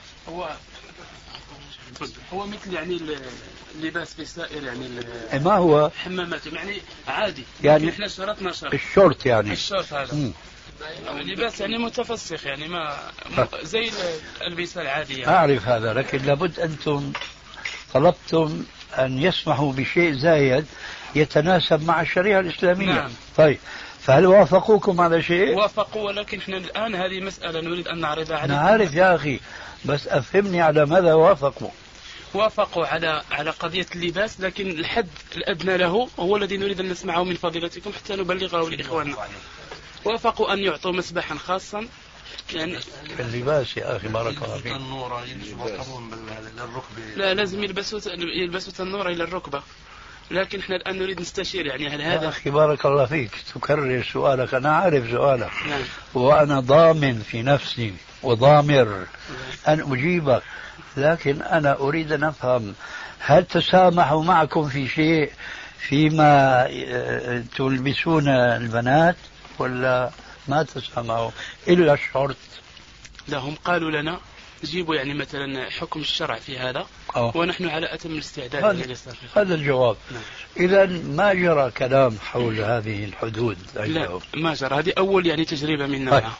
هو مثل يعني اللباس في سائر يعني ما هو حمامات يعني عادي، يعني احنا شرطنا شرط الشورت، يعني الشورت هذا لباس يعني متفسخ، يعني ما زي الألبسة العادية. أعرف هذا، لكن لابد أنتم طلبتم أن يسمحوا بشيء زايد يتناسب مع الشريعة الإسلامية. نعم. طيب، فهل وافقوكم على شيء؟ وافقوا، ولكن احنا الآن هذه مسألة نريد أن نعرضها عليكم. نعرف يا أخي، بس أفهمني على ماذا وافقوا. وافقوا على قضية اللباس، لكن الحد الأدنى له هو الذي نريد أن نسمعه من فضيلتكم حتى نبلغه لإخواننا. وافقوا أن يعطوا مسبحا خاصا يعني اللباس. يا أخي بارك الله فيك، النور يلبسون للركبة، لا لازم يلبسوا تنورة إلى الركبة، لكن احنا الآن نريد نستشير يعني هل هذا. يا أخي بارك الله فيك تكرر سؤالك، أنا عارف سؤالك. نعم. وأنا ضامن في نفسي وضامر أن أجيبك، لكن أنا أريد أن أفهم، هل تسامحوا معكم في شيء فيما تلبسون البنات ولا ما تسامحوا إلا الشرط؟ لا، هم قالوا لنا جيبوا يعني مثلا حكم الشرع في هذا، ونحن على أتم الاستعداد. هذا الجواب. نعم. إذا ما جرى كلام حول هذه الحدود؟ لا ما جرى، هذه أول يعني تجربة من نوعها.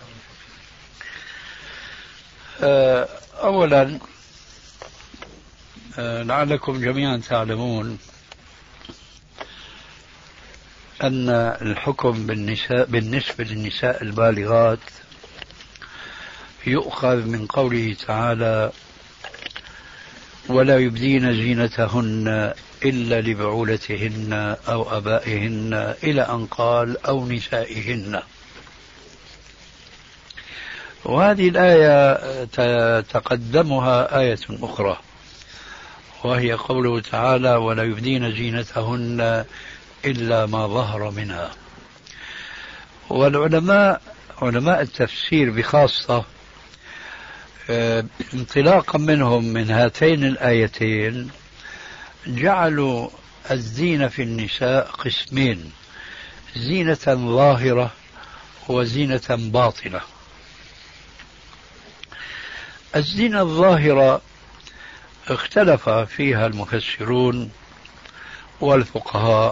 أولا لعلكم جميعا تعلمون أن الحكم بالنسبة للنساء البالغات يؤخذ من قوله تعالى: ولا يبدين زينتهن إلا لبعولتهن أو أبائهن، إلى أن قال أو نسائهن. وهذه الآية تقدمها آية أخرى، وهي قوله تعالى: ولا يبدين زينتهن إلا ما ظهر منها. والعلماء علماء التفسير بخاصة انطلاقا منهم من هاتين الآيتين جعلوا الزينة في النساء قسمين: زينة ظاهرة وزينة باطنة. الزينة الظاهرة اختلف فيها المفسرون والفقهاء،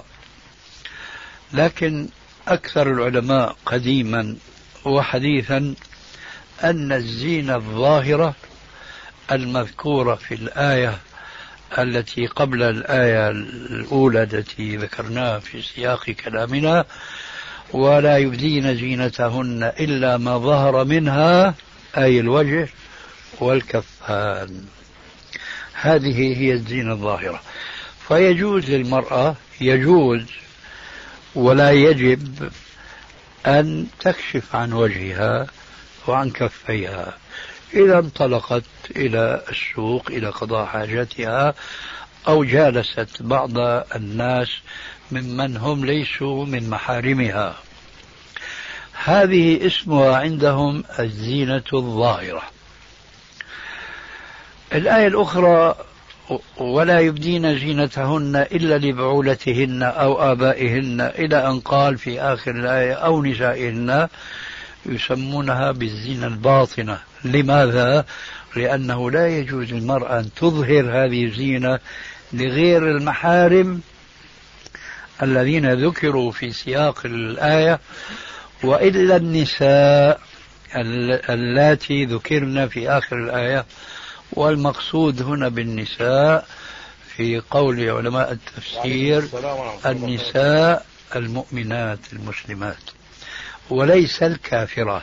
لكن أكثر العلماء قديما وحديثا أن الزينة الظاهرة المذكورة في الآية التي قبل الآية الأولى التي ذكرناها في سياق كلامنا: ولا يبدين زينتهن إلا ما ظهر منها، أي الوجه والكفان. هذه هي الزينة الظاهرة. فيجوز للمرأة، يجوز ولا يجب أن تكشف عن وجهها وعن كفيها إذا انطلقت إلى السوق إلى قضاء حاجتها، أو جالست بعض الناس ممن هم ليسوا من محارمها. هذه اسمها عندهم الزينة الظاهرة. الآية الأخرى: ولا يبدين زينتهن إلا لبعولتهن أو آبائهن إلى أن قال في آخر الآية أو نسائهن، يسمونها بالزينة الباطنة. لماذا؟ لأنه لا يجوز للمرأة أن تظهر هذه الزينة لغير المحارم الذين ذكروا في سياق الآية، وإلا النساء اللاتي ذكرن في آخر الآية. والمقصود هنا بالنساء في قول علماء التفسير النساء المؤمنات المسلمات وليس الكافرات.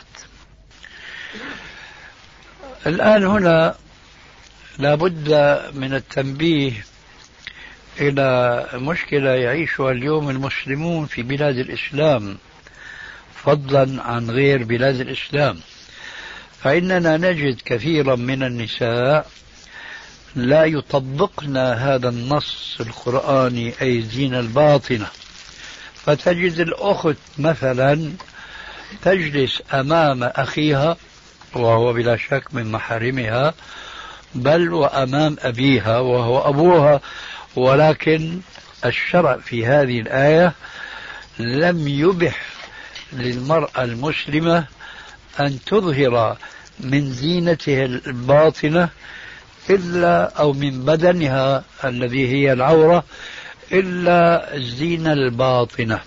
الآن هنا لابد من التنبيه إلى مشكلة يعيشها اليوم المسلمون في بلاد الإسلام فضلا عن غير بلاد الإسلام. فإننا نجد كثيرا من النساء لا يطبقن هذا النص القرآني أي الزينة الباطنة. فتجد الأخت مثلا تجلس أمام أخيها وهو بلا شك من محارمها، بل وأمام أبيها وهو أبوها، ولكن الشرع في هذه الآية لم يبح للمرأة المسلمة أن تظهر من زينتها الباطنة إلا أو من بدنها الذي هي العورة إلا الزينة الباطنة.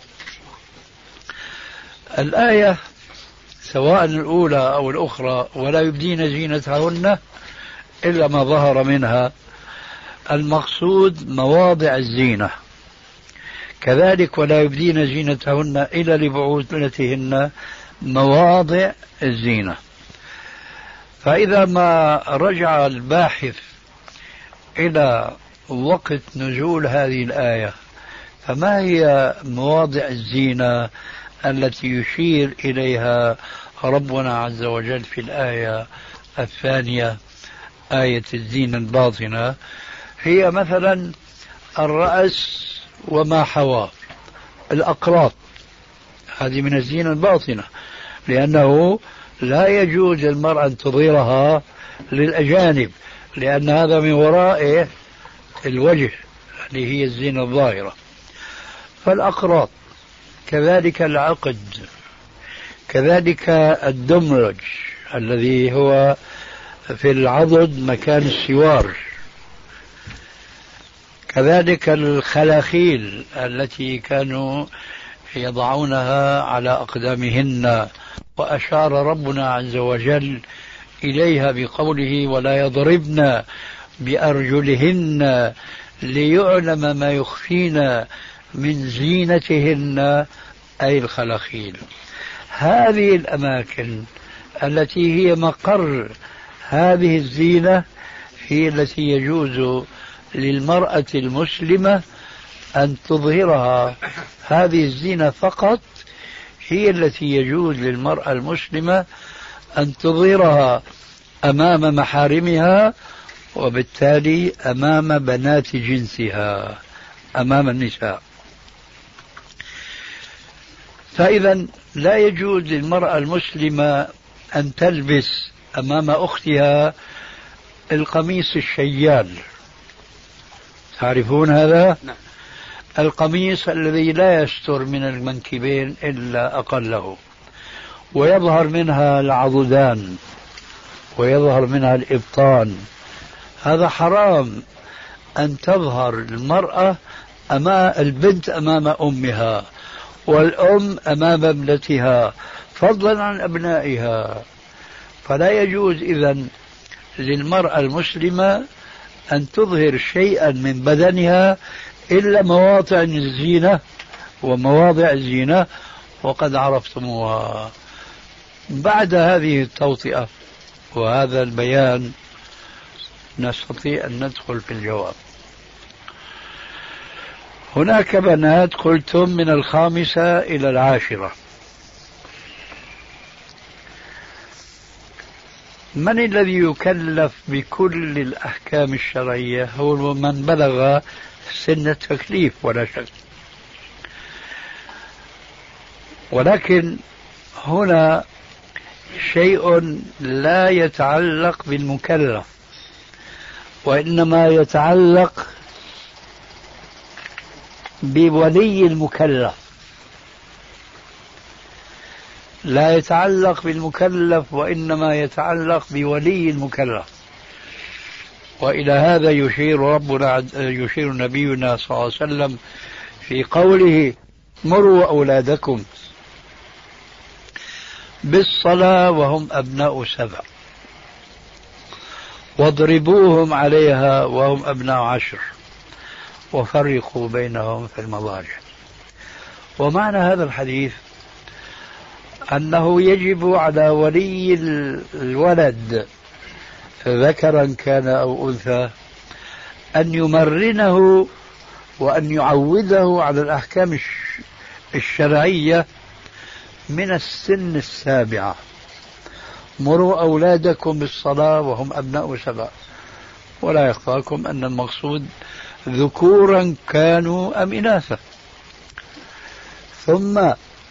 الآية سواء الأولى أو الأخرى ولا يبدين زينتهن إلا ما ظهر منها، المقصود مواضع الزينة. كذلك ولا يبدين زينتهن إلا لبعولتهن مواضع الزينة. فإذا ما رجع الباحث إلى وقت نزول هذه الآية، فما هي مواضع الزينة التي يشير إليها ربنا عز وجل في الآية الثانية آية الزينة الباطنة؟ هي مثلا الرأس وما حواه، الأقراط، هذه من الزينة الباطنة، لأنه لا يجوز للمرأة أن تظهرها للأجانب، لأن هذا من وراء الوجه اللي هي الزينة الظاهرة. فالأقراط، كذلك العقد، كذلك الدمرج الذي هو في العضد مكان السوار، كذلك الخلاخيل التي كانوا يضعونها على أقدامهن، وأشار ربنا عز وجل إليها بقوله ولا يضربن بأرجلهن ليعلم ما يخفين من زينتهن، أي الخلاخيل. هذه الأماكن التي هي مقر هذه الزينة هي التي يجوز للمرأة المسلمة أن تظهرها. هذه الزينة فقط هي التي يجوز للمرأة المسلمة أن تظهرها أمام محارمها، وبالتالي أمام بنات جنسها، أمام النساء. فإذا لا يجوز للمرأة المسلمة أن تلبس أمام أختها القميص الشيال، تعرفون هذا؟ نعم. القميص الذي لا يستر من المنكبين إلا أقله، ويظهر منها العضدان ويظهر منها الإبطان. هذا حرام أن تظهر المرأة أمام البنت أمام أمها، والأم أمام ابنتها، فضلا عن أبنائها. فلا يجوز إذن للمرأة المسلمة أن تظهر شيئا من بدنها إلا مواضع الزينة ومواضع الزينة، وقد عرفتموها. بعد هذه التوطئة وهذا البيان نستطيع أن ندخل في الجواب. هناك بنات قلتم من 5 إلى 10. من الذي يكلف بكل الأحكام الشرعية؟ هو من بلغ سن التكليف ولا شك. ولكن هنا شيء لا يتعلق بالمكلف، وإنما يتعلق بولي المكلف، لا يتعلق بالمكلف وإنما يتعلق بولي المكلف. وإلى هذا يشير نبينا صلى الله عليه وسلم في قوله مروا أولادكم بالصلاة وهم أبناء 7 واضربوهم عليها وهم أبناء 10 وفرقوا بينهم في المضاجع. ومعنى هذا الحديث أنه يجب على ولي الولد ذكرا كان أو أنثى أن يمرنه وأن يعوده على الأحكام الشرعية من السن 7. مروا أولادكم بالصلاة وهم أبناء 7. ولا يخفاكم أن المقصود ذكورا كانوا أم إناثا. ثم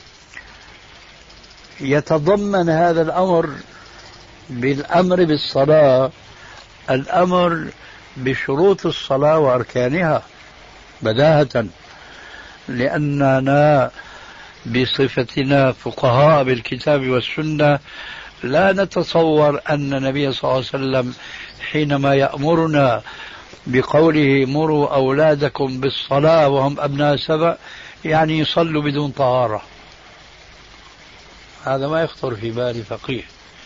يتضمن هذا الأمر بالأمر بالصلاة الأمر بشروط الصلاة وأركانها بداهة، لأننا بصفتنا فقهاء بالكتاب والسنة لا نتصور أن النبي صلى الله عليه وسلم حينما يأمرنا بقوله مروا أولادكم بالصلاة وهم أبناء 7 يعني يصلوا بدون طهارة. هذا ما يخطر في بال فقيه.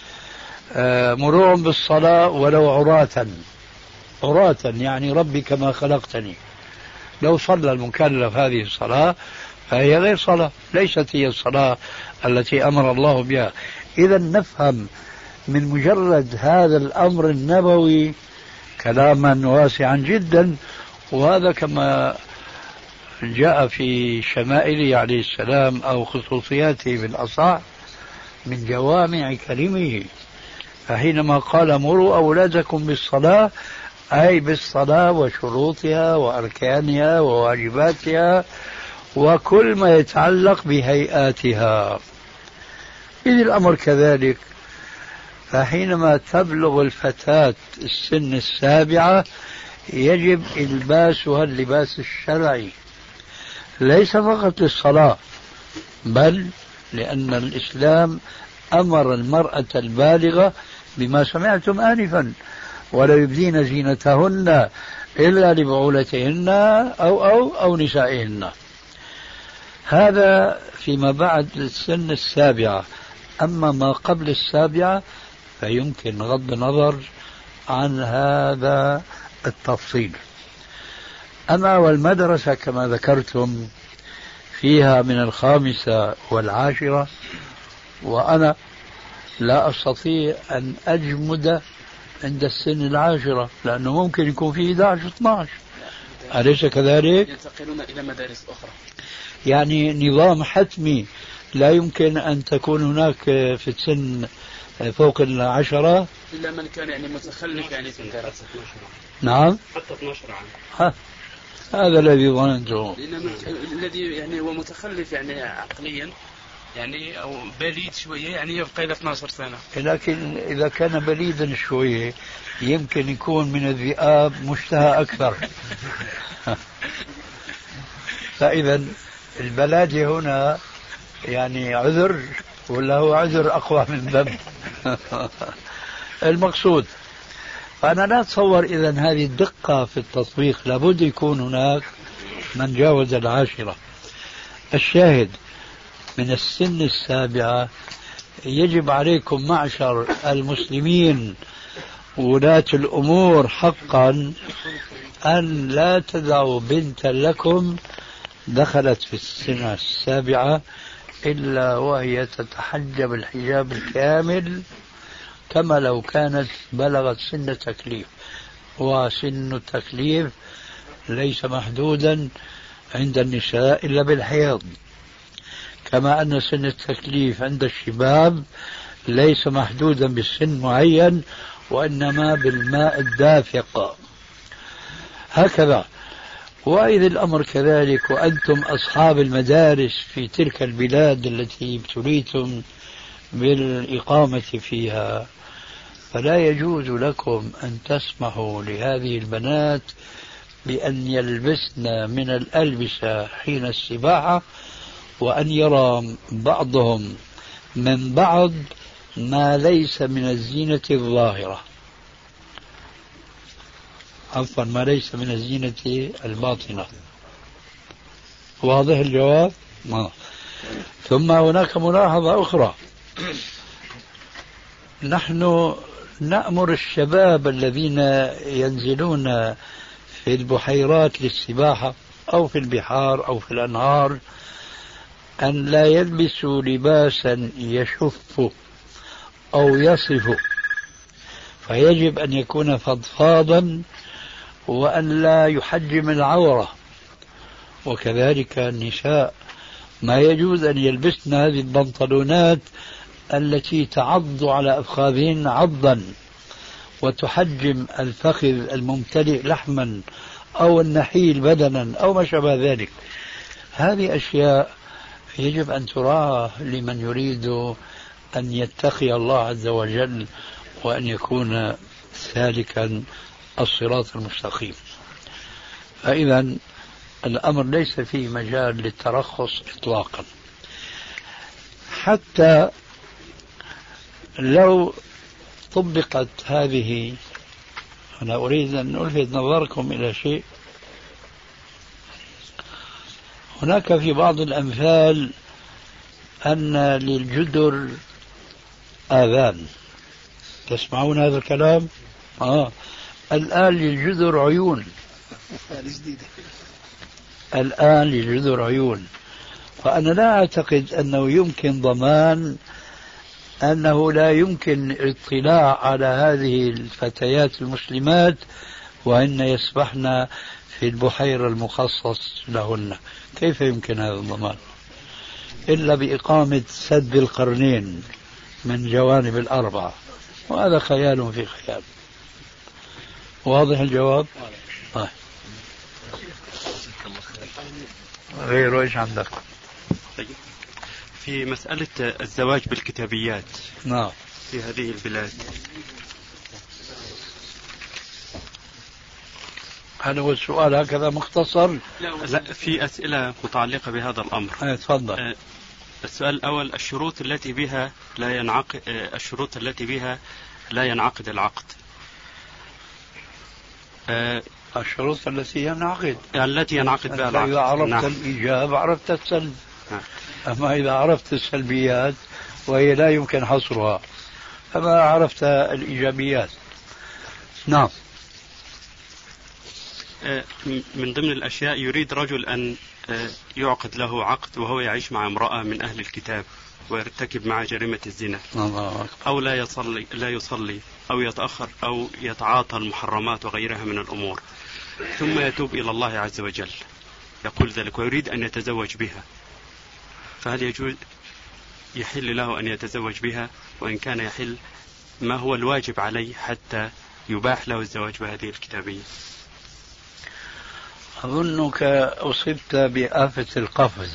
مروهم بالصلاة ولو عراة يعني ربي كما خلقتني. لو صلى المكلف هذه الصلاة فهي غير صلاة، ليست هي الصلاة التي أمر الله بها. إذا نفهم من مجرد هذا الأمر النبوي كلاما واسعا جدا، وهذا كما جاء في شمائله عليه السلام أو خصوصياته بالأصح من جوامع كلمه. فحينما قال مروا أولادكم بالصلاة أي بالصلاة وشروطها وأركانها وواجباتها وكل ما يتعلق بهيئاتها. إذ الأمر كذلك فحينما تبلغ الفتاة السن 7 يجب إلباسها اللباس الشرعي، ليس فقط للصلاة بل لأن الإسلام أمر المرأة البالغة بما سمعتم آنفا ولا يبدين زينتهن إلا لبعولتهن أو نسائهن. هذا فيما بعد السن 7. أما ما قبل 7 فيمكن غض النظر عن هذا التفصيل. أما والمدرسة كما ذكرتم فيها من 5 و10، وأنا لا أستطيع أن أجمد عند السن 10 لأنه ممكن يكون فيه 11-12. أليس كذلك؟ ينتقلون إلى مدارس أخرى، يعني نظام حتمي لا يمكن أن تكون هناك في السن فوق 10 إلا من كان يعني متخلف يعني في الدراسة. نعم حتى 12 عام. هذا الذي ظننته. الذي يعني هو متخلف يعني عقليا يعني أو بليد شوية يعني يبقى إلى 12 سنة. لكن إذا كان بليدا شوية يمكن يكون من الذئاب مشتهى أكثر. فإذا البلادة هنا يعني عذر ولا هو عذر أقوى من ذنب؟ المقصود فأنا لا أتصور إذا هذه الدقة في التطبيق، لابد يكون هناك من جاوز 10. الشاهد من السن 7 يجب عليكم معشر المسلمين ولاة الأمور حقا أن لا تدعوا بنتا لكم دخلت في السنة 7 إلا وهي تتحجب الحجاب الكامل كما لو كانت بلغت سن التكليف. وسن التكليف ليس محدودا عند النساء إلا بالحيض، كما أن سن التكليف عند الشباب ليس محدودا بالسن معين وإنما بالماء الدافق. هكذا. وإذا الأمر كذلك وأنتم أصحاب المدارس في تلك البلاد التي ابتليتم بالإقامة فيها، فلا يجوز لكم أن تسمحوا لهذه البنات بأن يلبسن من الألبسة حين السباحة، وأن يرى بعضهم من بعض ما ليس من الزينة الظاهرة، عفوا ما ليس من الزينة الباطنة. واضح الجواب؟ ثم هناك ملاحظة أخرى، نحن نأمر الشباب الذين ينزلون في البحيرات للسباحة أو في البحار أو في الأنهار أن لا يلبسوا لباسا يشف أو يصف، فيجب أن يكون فضفاضا وأن لا يحجم العورة. وكذلك النساء ما يجوز أن يلبسن هذه البنطلونات التي تعض على أفخاذهن عضا وتحجم الفخذ الممتلئ لحما أو النحيل بدنا أو ما شابه ذلك. هذه أشياء يجب أن تراعى لمن يريد أن يتقي الله عز وجل وأن يكون سالكا الصراط المستقيم. فإذا الأمر ليس فيه مجال للترخص إطلاقا. حتى لو طبقت هذه، أنا أريد أن ألفت نظركم إلى شيء. هناك في بعض الأمثال أن للجدر آذان، تسمعون هذا الكلام؟ الآن للجدر عيون، الآن للجدر عيون. فأنا لا أعتقد أنه يمكن ضمان أنه لا يمكن الاطلاع على هذه الفتيات المسلمات وهن يسبحن في البحيرة المخصص لهن. كيف يمكن هذا الضمان؟ إلا بإقامة سد القرنين من جوانب الأربعة، وهذا خيال في خيال. واضح الجواب؟ طيب. غيره إيش عندك؟ في مسألة الزواج بالكتابيات في هذه البلاد، هل هو السؤال هكذا مختصر؟ لا، في أسئلة متعلقة بهذا الأمر. تفضل. السؤال الأول: الشروط التي بها لا ينعقد العقد. الشروط التي ينعقد بها العقد. إذا عرفت الإيجاب عرفت السلب. أما إذا عرفت السلبيات وهي لا يمكن حصرها فما عرفت الإيجابيات. نعم. من ضمن الأشياء، يريد رجل أن يعقد له عقد وهو يعيش مع امرأة من أهل الكتاب ويرتكب مع جريمة الزنا، أو لا يصلي أو يتأخر أو يتعاطى المحرمات وغيرها من الأمور، ثم يتوب إلى الله عز وجل يقول ذلك ويريد أن يتزوج بها، فهل يجوز يحل له أن يتزوج بها؟ وإن كان يحل، ما هو الواجب عليه حتى يباح له الزواج بهذه الكتابية؟ أظنك أصبت بآفة القفز.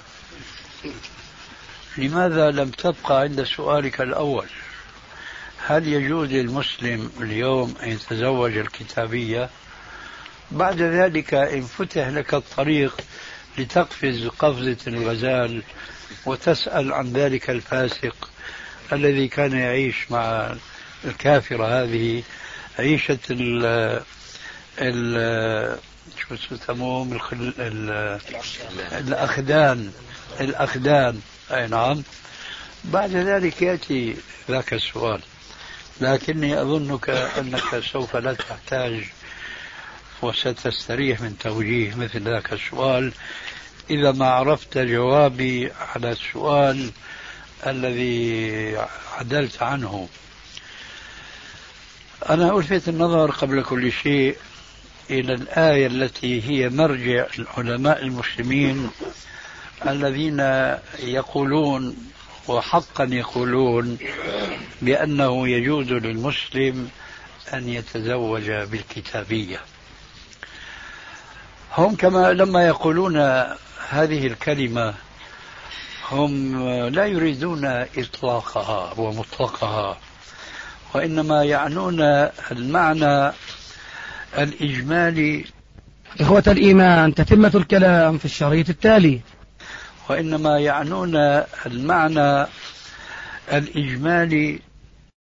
لماذا لم تبقى عند سؤالك الأول؟ هل يجوز للمسلم اليوم أن يتزوج الكتابية؟ بعد ذلك إن فتح لك الطريق لتقفز قفزة الغزال وتسأل عن ذلك الفاسق الذي كان يعيش مع الكافرة هذه عيشة شو يسموهم الأخدان. أي نعم. بعد ذلك يأتي ذاك السؤال، لكني أظنك أنك سوف لا تحتاج وستستريح من توجيه مثل ذاك السؤال إذا ما عرفت جوابي على السؤال الذي عدلت عنه. أنا ألفت النظر قبل كل شيء إلى الآية التي هي مرجع العلماء المسلمين الذين يقولون وحقا يقولون بأنه يجوز للمسلم أن يتزوج بالكتابية. هم كما لما يقولون هذه الكلمة هم لا يريدون إطلاقها ومطلقها، وإنما يعنون المعنى الإجمالي. إخوة الإيمان، تتمة الكلام في الشريط التالي. وإنما يعنون المعنى الإجمالي